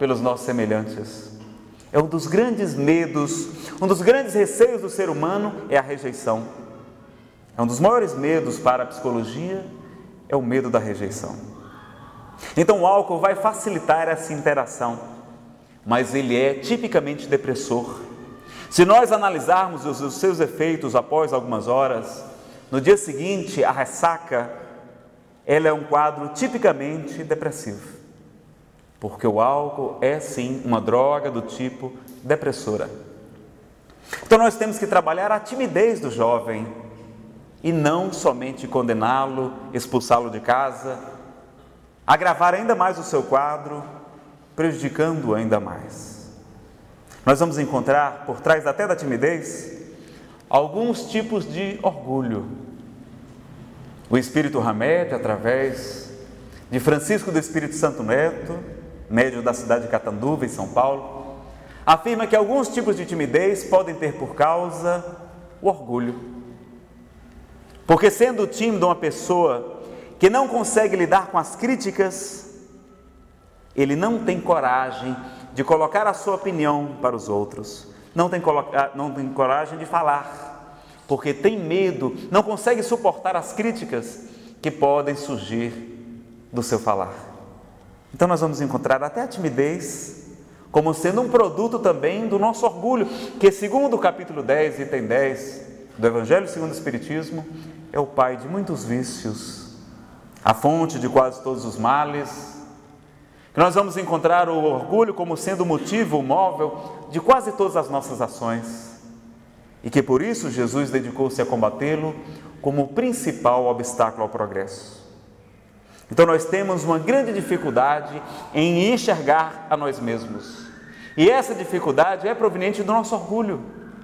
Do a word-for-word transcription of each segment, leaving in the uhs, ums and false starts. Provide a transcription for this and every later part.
pelos nossos semelhantes. É um dos grandes medos, um dos grandes receios do ser humano é a rejeição. É um dos maiores medos para a psicologia, é o medo da rejeição. Então o álcool vai facilitar essa interação, mas ele é tipicamente depressor. Se nós analisarmos os, os seus efeitos após algumas horas, no dia seguinte a ressaca, ela é um quadro tipicamente depressivo. Porque o álcool é sim uma droga do tipo depressora. Então nós temos que trabalhar a timidez do jovem e não somente condená-lo, expulsá-lo de casa, agravar ainda mais o seu quadro, prejudicando-o ainda mais. Nós vamos encontrar por trás até da timidez alguns tipos de orgulho. O Espírito Hamed, através de Francisco do Espírito Santo Neto, médium da cidade de Catanduva, em São Paulo, afirma que alguns tipos de timidez podem ter por causa o orgulho. Porque sendo tímido uma pessoa que não consegue lidar com as críticas, ele não tem coragem de colocar a sua opinião para os outros, não tem, colocar, não tem coragem de falar, porque tem medo, não consegue suportar as críticas que podem surgir do seu falar. Então nós vamos encontrar até a timidez como sendo um produto também do nosso orgulho, que segundo o capítulo dez, item dez do Evangelho segundo o Espiritismo, é o pai de muitos vícios, a fonte de quase todos os males. Nós vamos encontrar o orgulho como sendo o motivo, o móvel de quase todas as nossas ações, e que por isso Jesus dedicou-se a combatê-lo como o principal obstáculo ao progresso. Então nós temos uma grande dificuldade em enxergar a nós mesmos. E essa dificuldade é proveniente do nosso orgulho.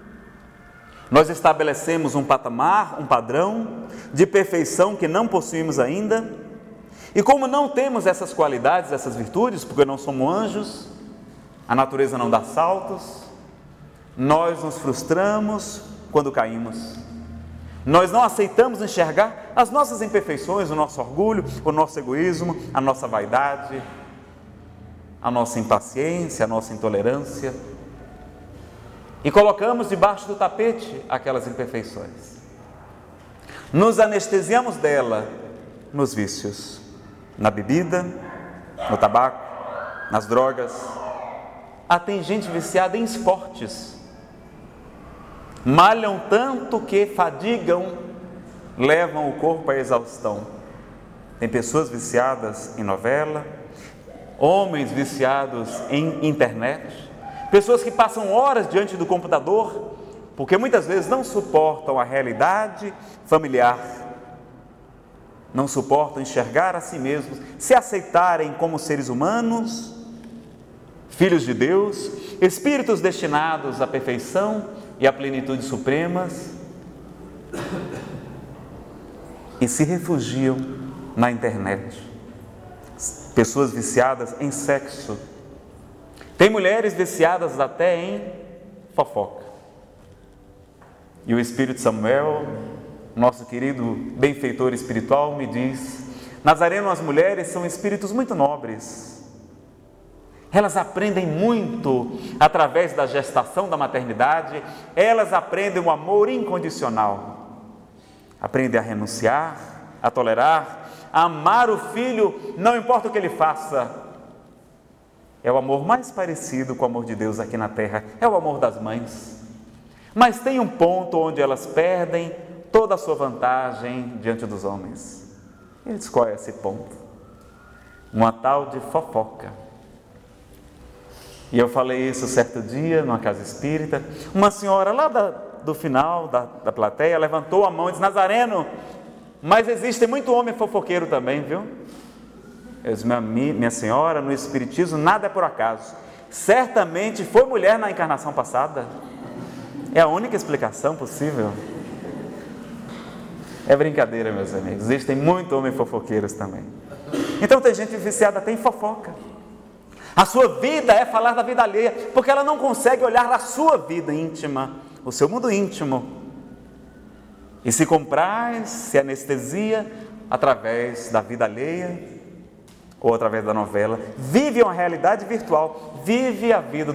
Nós estabelecemos um patamar, um padrão de perfeição que não possuímos ainda. E como não temos essas qualidades, essas virtudes, porque não somos anjos, a natureza não dá saltos, nós nos frustramos quando caímos. Nós não aceitamos enxergar as nossas imperfeições, o nosso orgulho, o nosso egoísmo, a nossa vaidade, a nossa impaciência, a nossa intolerância, e colocamos debaixo do tapete aquelas imperfeições. Nos anestesiamos dela nos vícios, na bebida, no tabaco, nas drogas. Ah, tem gente viciada em esportes. Malham tanto que fadigam, levam o corpo à exaustão. Tem pessoas viciadas em novela, homens viciados em internet, pessoas que passam horas diante do computador, porque muitas vezes não suportam a realidade familiar, não suportam enxergar a si mesmos, se aceitarem como seres humanos, filhos de Deus, espíritos destinados à perfeição e a plenitude supremas, e se refugiam na internet. Pessoas viciadas em sexo, tem mulheres viciadas até em fofoca. E o Espírito Samuel, nosso querido benfeitor espiritual, me diz: Nazareno, as mulheres são espíritos muito nobres. Elas aprendem muito através da gestação, da maternidade. Elas aprendem o amor incondicional. Aprendem a renunciar, a tolerar, a amar o filho, não importa o que ele faça. É o amor mais parecido com o amor de Deus aqui na terra. É o amor das mães. Mas tem um ponto onde elas perdem toda a sua vantagem diante dos homens. Eles qual é esse ponto? Uma tal de fofoca. E eu falei isso certo dia, numa casa espírita. Uma senhora lá da, do final da, da plateia levantou a mão e disse: Nazareno, mas existe muito homem fofoqueiro também, viu? Eu disse: minha, minha senhora, no espiritismo nada é por acaso. Certamente foi mulher na encarnação passada. É a única explicação possível. É brincadeira, meus amigos. Existem muito homens fofoqueiros também. Então tem gente viciada até em fofoca. A sua vida é falar da vida alheia, porque ela não consegue olhar a sua vida íntima, o seu mundo íntimo, e se compraz, se anestesia através da vida alheia, ou através da novela, vive uma realidade virtual, vive a vida